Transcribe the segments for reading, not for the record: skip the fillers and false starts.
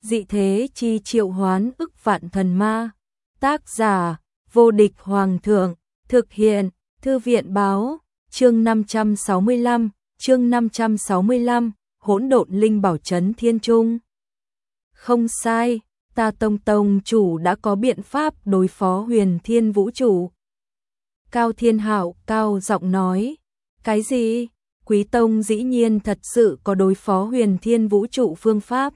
dị thế chi triệu hoán ức vạn thần ma. Tác giả, vô địch hoàng thượng, thực hiện, thư viện báo, chương 565, hỗn độn linh bảo trấn thiên trung. Không sai, ta tông chủ đã có biện pháp đối phó huyền thiên vũ trụ. Cao Thiên Hạo cao giọng nói, cái gì? Quý tông dĩ nhiên thật sự có đối phó huyền thiên vũ trụ phương pháp.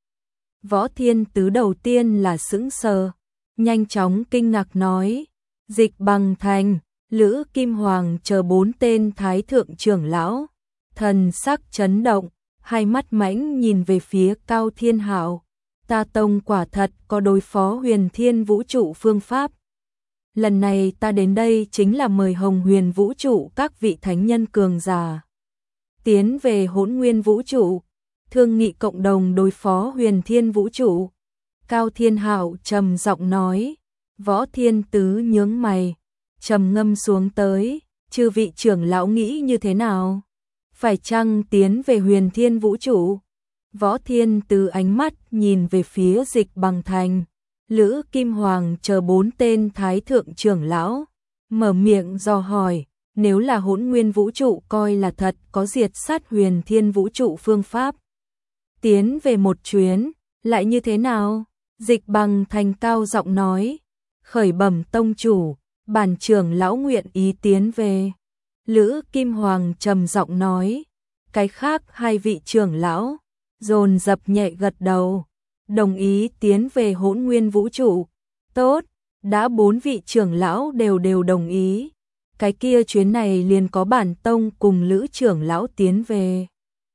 Võ Thiên Tứ đầu tiên là sững sờ, nhanh chóng kinh ngạc nói, Dịch Bằng Thành, Lữ Kim Hoàng chờ 4 tên thái thượng trưởng lão, thần sắc chấn động, hai mắt mãnh nhìn về phía Cao Thiên Hạo, ta tông quả thật có đối phó huyền thiên vũ trụ phương pháp. Lần này ta đến đây chính là mời Hồng Huyền vũ trụ các vị thánh nhân cường giả tiến về Hỗn Nguyên vũ trụ, thương nghị cộng đồng đối phó huyền thiên vũ trụ. Cao Thiên Hạo trầm giọng nói. Võ Thiên Tứ nhướng mày, trầm ngâm xuống tới, chư vị trưởng lão nghĩ như thế nào? Phải chăng tiến về huyền thiên vũ trụ? Võ Thiên Tứ ánh mắt nhìn về phía Dịch Bằng Thành, Lữ Kim Hoàng chờ 4 tên thái thượng trưởng lão, mở miệng dò hỏi, nếu là Hỗn Nguyên vũ trụ coi là thật có diệt sát huyền thiên vũ trụ phương pháp, tiến về một chuyến, lại như thế nào? Dịch Bằng Thành cao giọng nói, khởi bẩm tông chủ, bản trưởng lão nguyện ý tiến về. Lữ Kim Hoàng trầm giọng nói, cái khác hai vị trưởng lão dồn dập nhẹ gật đầu, đồng ý tiến về Hỗn Nguyên vũ trụ. Tốt, đã 4 vị trưởng lão đều đồng ý, cái kia chuyến này liền có bản tông cùng Lữ trưởng lão tiến về.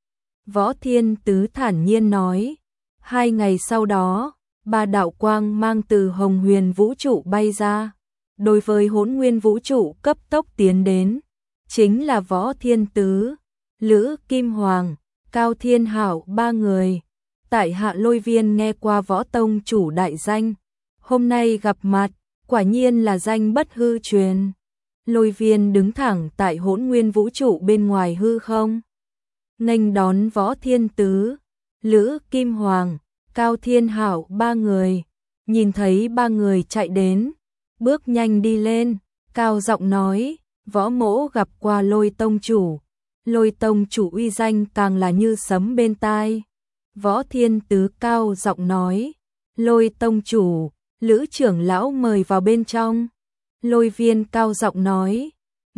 Võ Thiên Tứ thản nhiên nói, 2 ngày sau đó, 3 đạo quang mang từ Hồng Huyền vũ trụ bay ra, đối với Hỗn Nguyên vũ trụ cấp tốc tiến đến, chính là Võ Thiên Tứ, Lữ Kim Hoàng, Cao Thiên Hạo 3 người. Tại Hạ Lôi Viên nghe qua Võ tông chủ đại danh, hôm nay gặp mặt, quả nhiên là danh bất hư truyền. Lôi Viên đứng thẳng tại Hỗn Nguyên vũ trụ bên ngoài hư không, nghênh đón Võ Thiên Tứ, Lữ Kim Hoàng, Cao Thiên Hạo 3 người, nhìn thấy 3 người chạy đến, bước nhanh đi lên, cao giọng nói, Võ mỗ gặp qua Lôi tông chủ uy danh càng là như sấm bên tai. Võ Thiên Tứ cao giọng nói, Lôi tông chủ, Lữ trưởng lão mời vào bên trong. Lôi Viên cao giọng nói,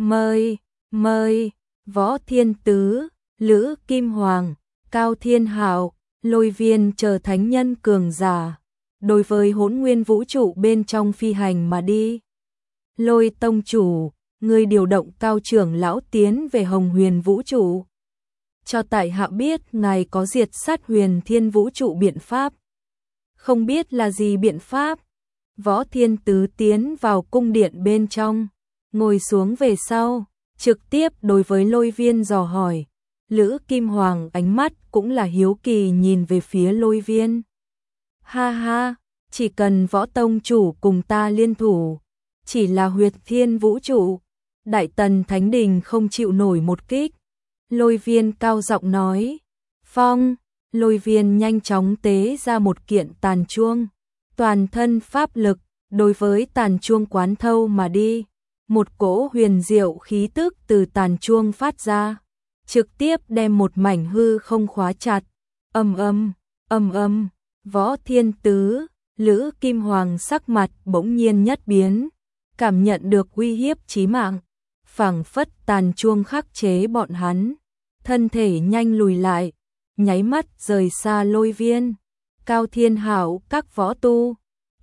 mời. Võ Thiên Tứ, Lữ Kim Hoàng, Cao Thiên Hạo, Lôi Viên chờ thánh nhân cường giả, đối với Hỗn Nguyên vũ trụ bên trong phi hành mà đi. Lôi tông chủ, người điều động Cao trưởng lão tiến về Hồng Huyền vũ trụ, cho tại hạ biết ngài có diệt sát huyền thiên vũ trụ biện pháp. Không biết là gì biện pháp? Võ Thiên Tứ tiến vào cung điện bên trong, ngồi xuống về sau, trực tiếp đối với Lôi Viên dò hỏi. Lữ Kim Hoàng ánh mắt cũng là hiếu kỳ nhìn về phía Lôi Viên. Ha ha, chỉ cần Võ tông chủ cùng ta liên thủ, chỉ là huyệt thiên vũ trụ, Đại Tần Thánh Đình không chịu nổi một kích. Lôi Viên cao giọng nói, phong. Lôi Viên nhanh chóng tế ra một kiện tàn chuông, toàn thân pháp lực, đối với tàn chuông quán thâu mà đi. Một cỗ huyền diệu khí tức từ tàn chuông phát ra, trực tiếp đem một mảnh hư không khóa chặt. Ầm ầm, Võ Thiên Tứ, Lữ Kim Hoàng sắc mặt bỗng nhiên nhất biến, cảm nhận được uy hiếp chí mạng, phảng phất tàn chuông khắc chế bọn hắn, thân thể nhanh lùi lại, nháy mắt rời xa Lôi Viên. Cao Thiên Hạo các võ tu,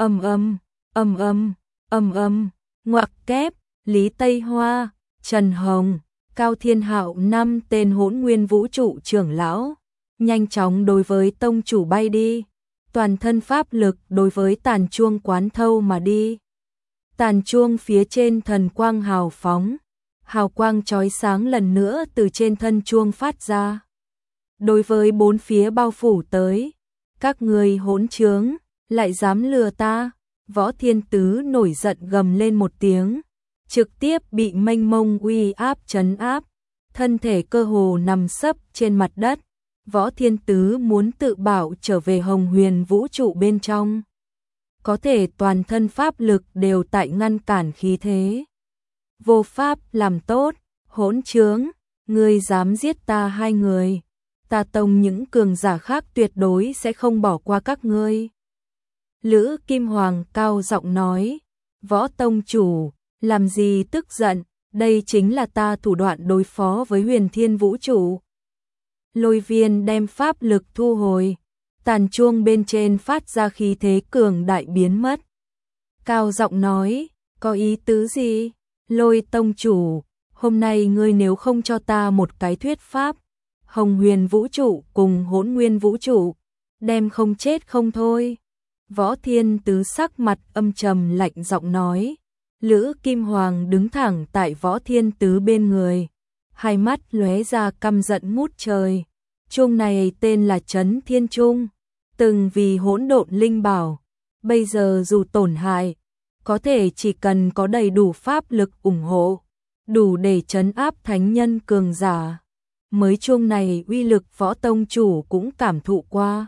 ầm ầm, ngoặc kép, Lý Tây Hoa, Trần Hồng, Cao Thiên Hạo 5 tên Hỗn Nguyên vũ trụ trưởng lão, nhanh chóng đối với tông chủ bay đi, toàn thân pháp lực đối với tàn chuông quán thâu mà đi. Tàn chuông phía trên thần quang hào phóng, hào quang chói sáng lần nữa từ trên thân chuông phát ra, đối với 4 phía bao phủ tới. Các người hỗn trướng, lại dám lừa ta! Võ Thiên Tứ nổi giận gầm lên một tiếng, trực tiếp bị mênh mông uy áp trấn áp, thân thể cơ hồ nằm sấp trên mặt đất, Võ Thiên Tứ muốn tự bảo trở về Hồng Huyền vũ trụ bên trong. Có thể toàn thân pháp lực đều tại ngăn cản khí thế. Vô pháp làm tốt, hỗn trướng, ngươi dám giết ta hai người. Ta tông những cường giả khác tuyệt đối sẽ không bỏ qua các ngươi. Lữ Kim Hoàng cao giọng nói, Võ tông chủ, làm gì tức giận, đây chính là ta thủ đoạn đối phó với Huyền Thiên vũ trụ. Lôi Viên đem pháp lực thu hồi, tàn chuông bên trên phát ra khí thế cường đại biến mất. Cao giọng nói, có ý tứ gì? Lôi tông chủ, hôm nay ngươi nếu không cho ta một cái thuyết pháp, Hồng Huyền vũ trụ cùng Hỗn Nguyên vũ trụ, đem không chết không thôi. Võ Thiên Tứ sắc mặt âm trầm lạnh giọng nói. Lữ Kim Hoàng đứng thẳng tại Võ Thiên Tứ bên người, hai mắt lóe ra căm giận ngút trời. Chuông này tên là Chấn Thiên Trung, từng vì hỗn độn linh bảo, bây giờ dù tổn hại, có thể chỉ cần có đầy đủ pháp lực ủng hộ, đủ để trấn áp thánh nhân cường giả. Mới chuông này uy lực Võ tông chủ cũng cảm thụ qua.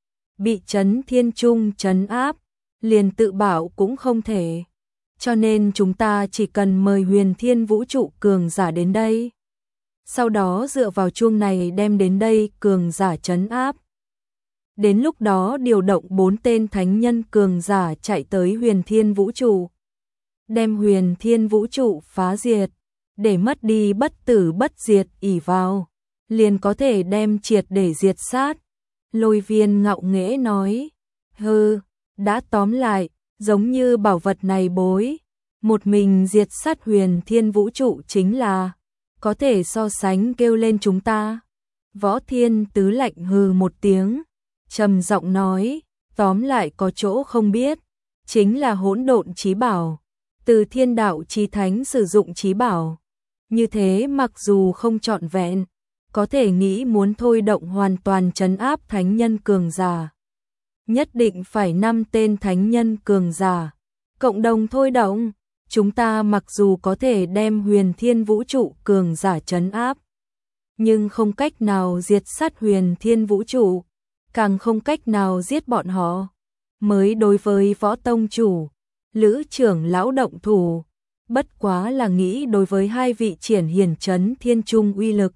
Bị Chấn Thiên Trung trấn áp, liền tự bảo cũng không thể. Cho nên chúng ta chỉ cần mời Huyền Thiên vũ trụ cường giả đến đây. Sau đó dựa vào chuông này đem đến đây cường giả trấn áp. Đến lúc đó điều động 4 tên thánh nhân cường giả chạy tới Huyền Thiên vũ trụ. Đem Huyền Thiên vũ trụ phá diệt, để mất đi bất tử bất diệt ỷ vào, liền có thể đem triệt để diệt sát. Lôi Viên ngạo nghễ nói, hừ, đã tóm lại, giống như bảo vật này bối, một mình diệt sát Huyền Thiên vũ trụ chính là, có thể so sánh kêu lên chúng ta. Võ Thiên Tứ lạnh hừ một tiếng, trầm giọng nói, tóm lại có chỗ không biết, chính là hỗn độn chí bảo, từ thiên đạo chí thánh sử dụng chí bảo. Như thế mặc dù không trọn vẹn, có thể nghĩ muốn thôi động hoàn toàn trấn áp thánh nhân cường giả. Nhất định phải 5 tên thánh nhân cường giả, cộng đồng thôi động. Chúng ta mặc dù có thể đem Huyền Thiên vũ trụ cường giả trấn áp, nhưng không cách nào diệt sát Huyền Thiên vũ trụ, càng không cách nào giết bọn họ. Mới đối với Võ tông chủ, Lữ trưởng lão động thủ, bất quá là nghĩ đối với hai vị triển hiển Chấn Thiên Trung uy lực.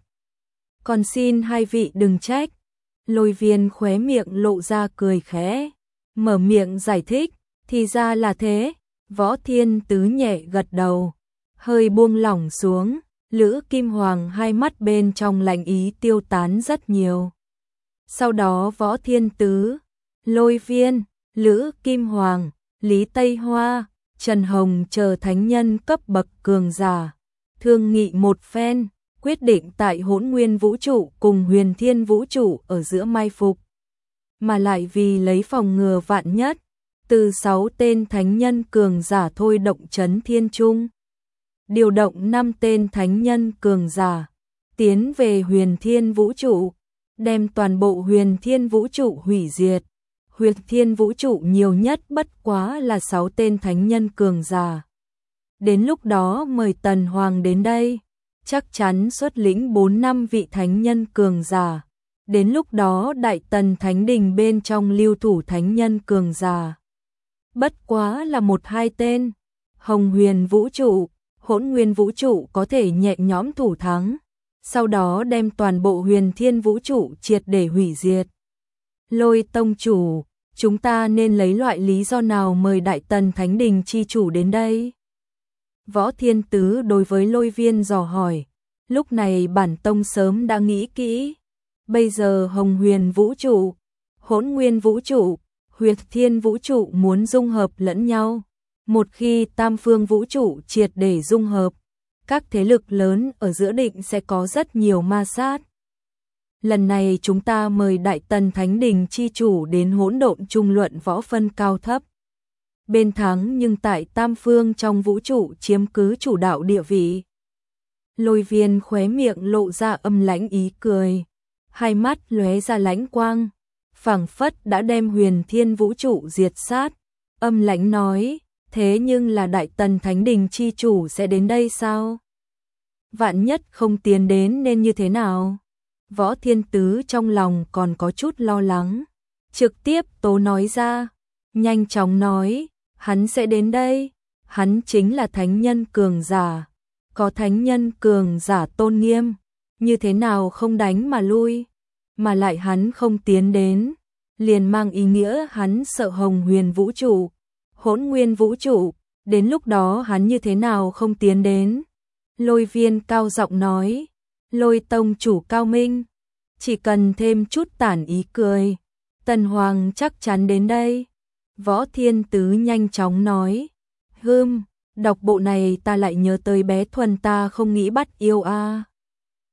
Còn xin hai vị đừng trách. Lôi Viên khóe miệng lộ ra cười khẽ, mở miệng giải thích, thì ra là thế. Võ Thiên Tứ nhẹ gật đầu, hơi buông lỏng xuống, Lữ Kim Hoàng hai mắt bên trong lạnh ý tiêu tán rất nhiều. Sau đó Võ Thiên Tứ, Lôi Viên, Lữ Kim Hoàng, Lý Tây Hoa, Trần Hồng chờ thánh nhân cấp bậc cường giả, thương nghị một phen, quyết định tại Hỗn Nguyên vũ trụ cùng Huyền Thiên vũ trụ ở giữa mai phục. Mà lại vì lấy phòng ngừa vạn nhất, từ 6 tên thánh nhân cường giả thôi động Chấn Thiên Trung, điều động 5 tên thánh nhân cường giả, tiến về Huyền Thiên vũ trụ, đem toàn bộ Huyền Thiên vũ trụ hủy diệt. Huyền Thiên vũ trụ nhiều nhất bất quá là 6 tên thánh nhân cường giả. Đến lúc đó mời Tần Hoàng đến đây, chắc chắn xuất lĩnh 4-5 vị thánh nhân cường giả. Đến lúc đó Đại Tần Thánh Đình bên trong lưu thủ thánh nhân cường giả, bất quá là 1-2 tên. Hồng Huyền vũ trụ, Hỗn Nguyên vũ trụ có thể nhẹ nhõm thủ thắng, sau đó đem toàn bộ Huyền Thiên vũ trụ triệt để hủy diệt. Lôi tông chủ, chúng ta nên lấy loại lý do nào mời Đại Tần Thánh Đình chi chủ đến đây? Võ Thiên Tứ đối với Lôi Viên dò hỏi, lúc này bản tông sớm đã nghĩ kỹ. Bây giờ Hồng Huyền vũ trụ, Hỗn Nguyên vũ trụ, Huyền Thiên vũ trụ muốn dung hợp lẫn nhau. Một khi tam phương vũ trụ triệt để dung hợp, các thế lực lớn ở giữa định sẽ có rất nhiều ma sát. Lần này chúng ta mời Đại Tần Thánh Đình chi chủ đến hỗn độn trung luận võ phân cao thấp. Bên thắng nhưng tại tam phương trong vũ trụ chiếm cứ chủ đạo địa vị. Lôi Viên khóe miệng lộ ra âm lãnh ý cười, hai mắt lóe ra lãnh quang, phảng phất đã đem Huyền Thiên vũ trụ diệt sát. Âm lãnh nói, thế nhưng là Đại Tần Thánh Đình chi chủ sẽ đến đây sao? Vạn nhất không tiến đến nên như thế nào? Võ Thiên Tứ trong lòng còn có chút lo lắng. Trực tiếp tố nói ra, nhanh chóng nói, hắn sẽ đến đây, hắn chính là thánh nhân cường giả, có thánh nhân cường giả tôn nghiêm, như thế nào không đánh mà lui, mà lại hắn không tiến đến, liền mang ý nghĩa hắn sợ Hồng Huyền vũ trụ, Hỗn Nguyên vũ trụ, đến lúc đó hắn như thế nào không tiến đến. Lôi Viên cao giọng nói, Lôi tông chủ cao minh, chỉ cần thêm chút tản ý cười, Tần Hoàng chắc chắn đến đây. Võ Thiên Tứ nhanh chóng nói, đọc bộ này ta lại nhớ tới bé Thuần ta không nghĩ bắt yêu a.